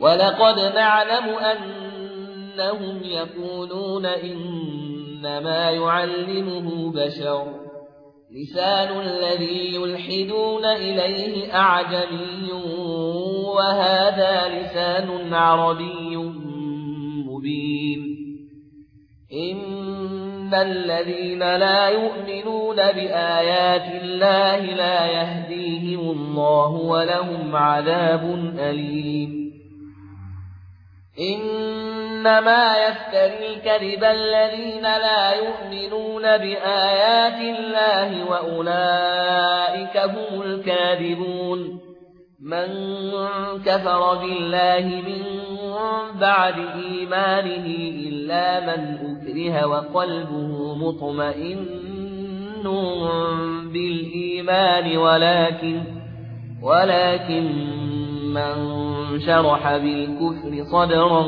ولقد نعلم أنهم يقولون إنما يعلمه بشر لسان الذي يلحدون إليه أعجمي وهذا لسان عربي مبين إن الذين لا يؤمنون بآيات الله لا يهديهم الله ولهم عذاب أليم إنما يفتري الكذب الذين لا يؤمنون بآيات الله وأولئك هم الكاذبون من كفر بالله من بعد إيمانه إلا من أكره وقلبه مطمئن بالإيمان ولكن من شرح بالكفر صدرا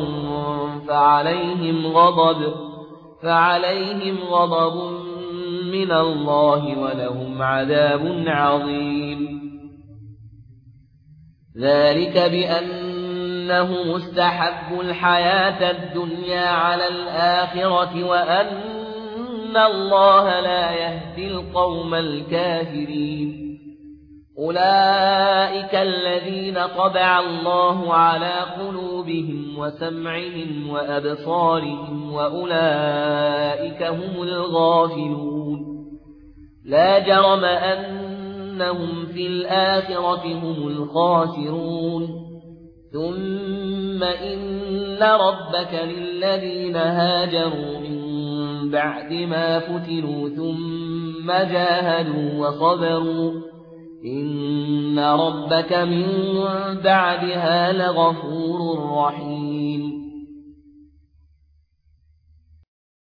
فعليهم غضب من الله ولهم عذاب عظيم ذلك بأنه مستحب الحياة الدنيا على الآخرة وأن الله لا يهدي القوم الكافرين أولئك الذين طبع الله على قلوبهم وسمعهم وأبصارهم وأولئك هم الغافلون لا جرم أنهم في الآخرة هم الخاسرون ثم إن ربك للذين هاجروا من بعد ما فتنوا ثم جاهدوا وصبروا إن ربك من بعدها لغفور رحيم